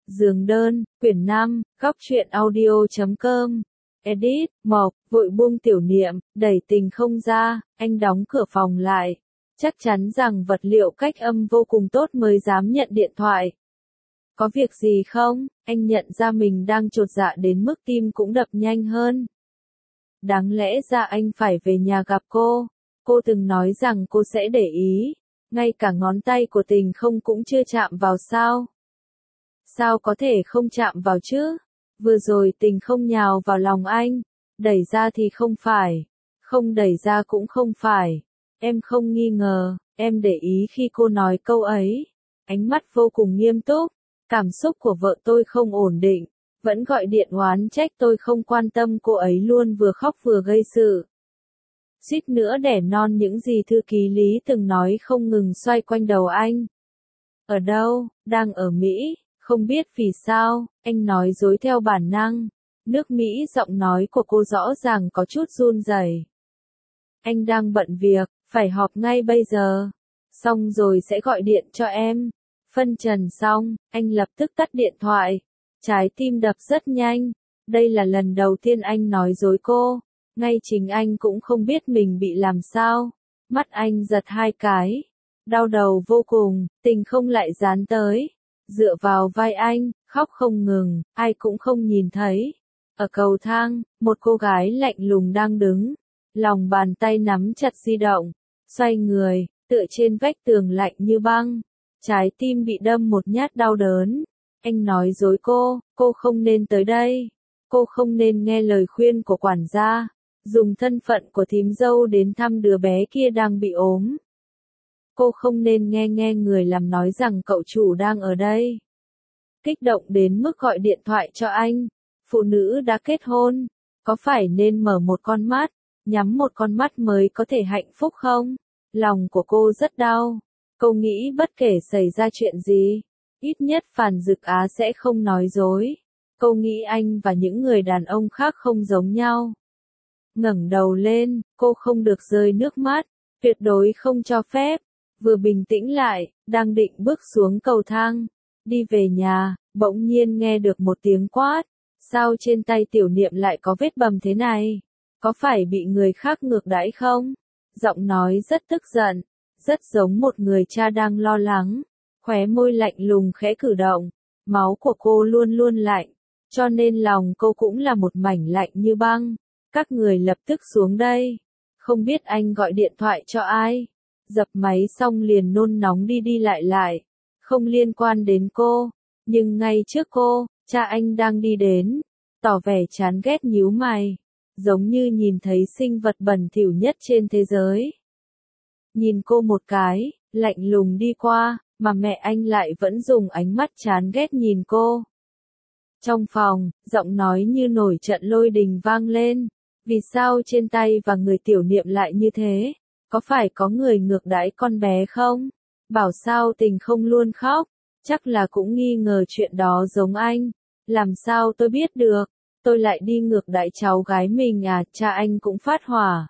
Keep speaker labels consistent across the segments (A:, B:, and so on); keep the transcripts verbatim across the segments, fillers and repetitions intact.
A: Giường đơn, quyển năm, góc truyện audio chấm com. Edit, Mộc, vội buông Tiểu Niệm, đẩy Tình Không ra, anh đóng cửa phòng lại. Chắc chắn rằng vật liệu cách âm vô cùng tốt mới dám nhận điện thoại. Có việc gì không? Anh nhận ra mình đang chột dạ đến mức tim cũng đập nhanh hơn. Đáng lẽ ra anh phải về nhà gặp cô. Cô từng nói rằng cô sẽ để ý. Ngay cả ngón tay của Tình Không cũng chưa chạm vào sao? Sao có thể không chạm vào chứ? Vừa rồi Tình Không nhào vào lòng anh. Đẩy ra thì không phải. Không đẩy ra cũng không phải. Em không nghi ngờ, em để ý khi cô nói câu ấy. Ánh mắt vô cùng nghiêm túc. Cảm xúc của vợ tôi không ổn định. Vẫn gọi điện oán trách tôi không quan tâm cô ấy luôn, vừa khóc vừa gây sự. Suýt nữa đẻ non những gì thư ký Lý từng nói không ngừng xoay quanh đầu anh. Ở đâu? Đang ở Mỹ. Không biết vì sao, anh nói dối theo bản năng. Nước Mỹ, giọng nói của cô rõ ràng có chút run rẩy. Anh đang bận việc, phải họp ngay bây giờ. Xong rồi sẽ gọi điện cho em. Phân trần xong, anh lập tức tắt điện thoại. Trái tim đập rất nhanh. Đây là lần đầu tiên anh nói dối cô. Ngay chính anh cũng không biết mình bị làm sao. Mắt anh giật hai cái. Đau đầu vô cùng, Tình Không lại dán tới. Dựa vào vai anh, khóc không ngừng, ai cũng không nhìn thấy. Ở cầu thang, một cô gái lạnh lùng đang đứng. Lòng bàn tay nắm chặt di động. Xoay người, tựa trên vách tường lạnh như băng. Trái tim bị đâm một nhát đau đớn. Anh nói dối cô, cô không nên tới đây. Cô không nên nghe lời khuyên của quản gia. Dùng thân phận của thím dâu đến thăm đứa bé kia đang bị ốm. Cô không nên nghe nghe người làm nói rằng cậu chủ đang ở đây. Kích động đến mức gọi điện thoại cho anh. Phụ nữ đã kết hôn, có phải nên mở một con mắt, nhắm một con mắt mới có thể hạnh phúc không? Lòng của cô rất đau. Cô nghĩ bất kể xảy ra chuyện gì, ít nhất Phàn Dực Á sẽ không nói dối. Cô nghĩ anh và những người đàn ông khác không giống nhau. Ngẩng đầu lên, cô không được rơi nước mắt, tuyệt đối không cho phép. Vừa bình tĩnh lại, đang định bước xuống cầu thang, đi về nhà, bỗng nhiên nghe được một tiếng quát. Sao trên tay Tiểu Niệm lại có vết bầm thế này? Có phải bị người khác ngược đãi không? Giọng nói rất tức giận, rất giống một người cha đang lo lắng. Khóe môi lạnh lùng khẽ cử động. Máu của cô luôn luôn lạnh, cho nên lòng cô cũng là một mảnh lạnh như băng. Các người lập tức xuống đây. Không biết anh gọi điện thoại cho ai? Dập máy xong liền nôn nóng đi đi lại lại. Không liên quan đến cô. Nhưng ngay trước cô, cha anh đang đi đến. Tỏ vẻ chán ghét nhíu mày. Giống như nhìn thấy sinh vật bẩn thỉu nhất trên thế giới. Nhìn cô một cái, lạnh lùng đi qua, mà mẹ anh lại vẫn dùng ánh mắt chán ghét nhìn cô. Trong phòng, giọng nói như nổi trận lôi đình vang lên. Vì sao trên tay và người Tiểu Niệm lại như thế? Có phải có người ngược đãi con bé không? Bảo sao Tình Không luôn khóc? Chắc là cũng nghi ngờ chuyện đó giống anh. Làm sao tôi biết được? Tôi lại đi ngược đãi cháu gái mình à? Cha anh cũng phát hỏa.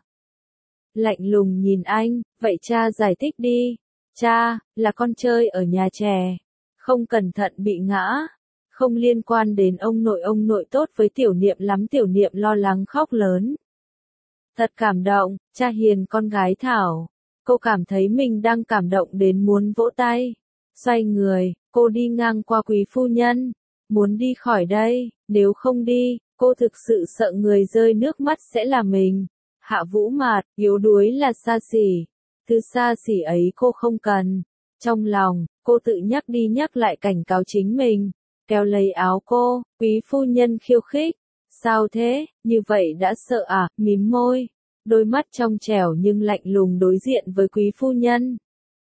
A: Lạnh lùng nhìn anh, vậy cha giải thích đi. Cha, là con chơi ở nhà trẻ. Không cẩn thận bị ngã. Không liên quan đến ông nội, ông nội tốt với Tiểu Niệm lắm. Tiểu Niệm lo lắng khóc lớn. Thật cảm động, cha hiền con gái Thảo. Cô cảm thấy mình đang cảm động đến muốn vỗ tay. Xoay người, cô đi ngang qua quý phu nhân. Muốn đi khỏi đây, nếu không đi, cô thực sự sợ người rơi nước mắt sẽ là mình. Hạ Vũ Mạt, yếu đuối là xa xỉ. Thứ xa xỉ ấy cô không cần. Trong lòng, cô tự nhắc đi nhắc lại cảnh cáo chính mình. Kéo lấy áo cô, quý phu nhân khiêu khích. Sao thế, như vậy đã sợ à? Mím môi. Đôi mắt trong trẻo nhưng lạnh lùng đối diện với quý phu nhân.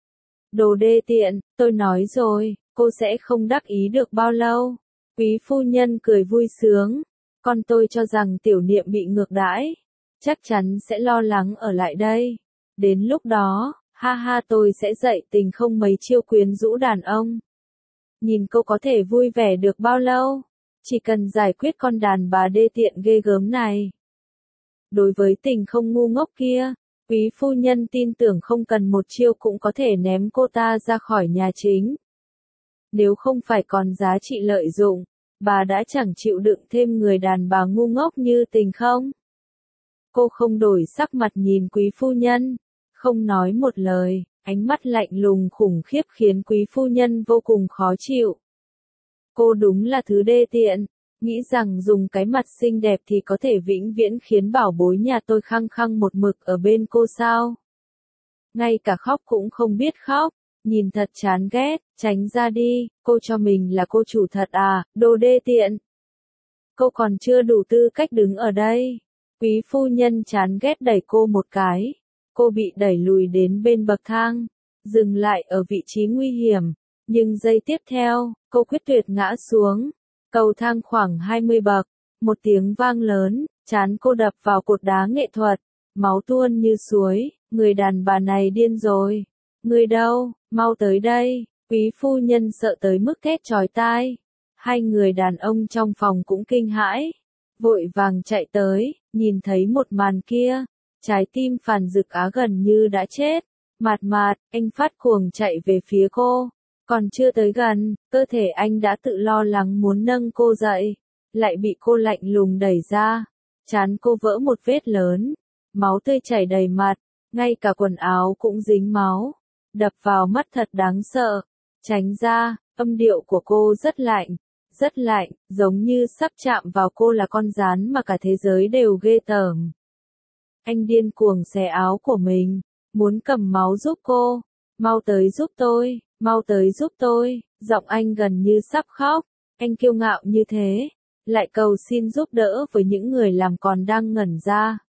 A: Đồ đê tiện, tôi nói rồi, cô sẽ không đắc ý được bao lâu. Quý phu nhân cười vui sướng. Con tôi cho rằng Tiểu Niệm bị ngược đãi. Chắc chắn sẽ lo lắng ở lại đây. Đến lúc đó, ha ha tôi sẽ dạy Tình Không mấy chiêu quyến rũ đàn ông. Nhìn cô có thể vui vẻ được bao lâu? Chỉ cần giải quyết con đàn bà đê tiện ghê gớm này. Đối với Tình Không ngu ngốc kia, quý phu nhân tin tưởng không cần một chiêu cũng có thể ném cô ta ra khỏi nhà chính. Nếu không phải còn giá trị lợi dụng, bà đã chẳng chịu đựng thêm người đàn bà ngu ngốc như Tình không? Cô không đổi sắc mặt nhìn quý phu nhân, không nói một lời, ánh mắt lạnh lùng khủng khiếp khiến quý phu nhân vô cùng khó chịu. Cô đúng là thứ đê tiện, nghĩ rằng dùng cái mặt xinh đẹp thì có thể vĩnh viễn khiến bảo bối nhà tôi khăng khăng một mực ở bên cô sao? Ngay cả khóc cũng không biết khóc, nhìn thật chán ghét, tránh ra đi, cô cho mình là cô chủ thật à, đồ đê tiện. Cô còn chưa đủ tư cách đứng ở đây. Quý phu nhân chán ghét đẩy cô một cái, cô bị đẩy lùi đến bên bậc thang, dừng lại ở vị trí nguy hiểm, nhưng giây tiếp theo, cô quyết tuyệt ngã xuống. Cầu thang khoảng hai mươi bậc, một tiếng vang lớn, trán cô đập vào cột đá nghệ thuật, máu tuôn như suối, người đàn bà này điên rồi. Người đâu, mau tới đây, quý phu nhân sợ tới mức thét chói tai. Hai người đàn ông trong phòng cũng kinh hãi, vội vàng chạy tới, nhìn thấy một màn kia, trái tim Phàn Dực Á gần như đã chết. Mạt Mạt, anh phát cuồng chạy về phía cô, còn chưa tới gần, cơ thể anh đã tự lo lắng muốn nâng cô dậy, lại bị cô lạnh lùng đẩy ra, trán cô vỡ một vết lớn, máu tươi chảy đầy mặt, ngay cả quần áo cũng dính máu, đập vào mắt thật đáng sợ. Tránh ra, âm điệu của cô rất lạnh, rất lạnh, giống như sắp chạm vào cô là con gián mà cả thế giới đều ghê tởm. Anh điên cuồng xé áo của mình, muốn cầm máu giúp cô, mau tới giúp tôi, mau tới giúp tôi, giọng anh gần như sắp khóc, anh kiêu ngạo như thế, lại cầu xin giúp đỡ với những người làm còn đang ngẩn ra.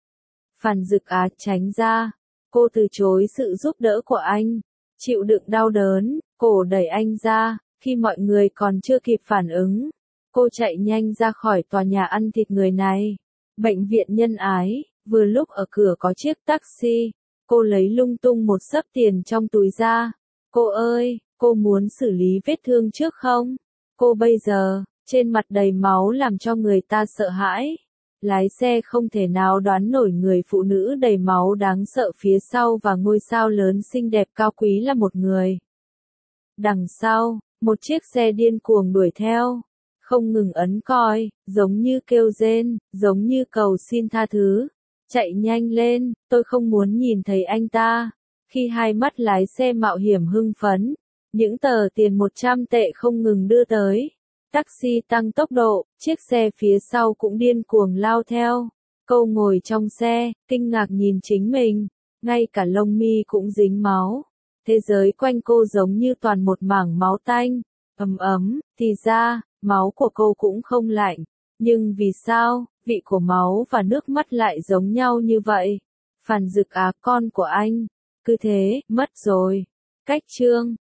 A: Phàn Dực Á tránh ra, cô từ chối sự giúp đỡ của anh, chịu đựng đau đớn, cổ đẩy anh ra, khi mọi người còn chưa kịp phản ứng, cô chạy nhanh ra khỏi tòa nhà ăn thịt người này. Bệnh viện Nhân Ái, vừa lúc ở cửa có chiếc taxi, cô lấy lung tung một xấp tiền trong túi ra. Cô ơi, cô muốn xử lý vết thương trước không? Cô bây giờ, trên mặt đầy máu làm cho người ta sợ hãi. Lái xe không thể nào đoán nổi người phụ nữ đầy máu đáng sợ phía sau và ngôi sao lớn xinh đẹp cao quý là một người. Đằng sau, một chiếc xe điên cuồng đuổi theo, không ngừng ấn còi, giống như kêu rên, giống như cầu xin tha thứ. Chạy nhanh lên, tôi không muốn nhìn thấy anh ta. Khi hai mắt lái xe mạo hiểm hưng phấn, những tờ tiền một trăm tệ không ngừng đưa tới. Taxi tăng tốc độ, chiếc xe phía sau cũng điên cuồng lao theo. Cô ngồi trong xe, kinh ngạc nhìn chính mình, ngay cả lông mi cũng dính máu. Thế giới quanh cô giống như toàn một mảng máu tanh, ấm ấm, thì ra, máu của cô cũng không lạnh. Nhưng vì sao, vị của máu và nước mắt lại giống nhau như vậy? Phàn Dực Á, con của anh, cứ thế, mất rồi. Cách chương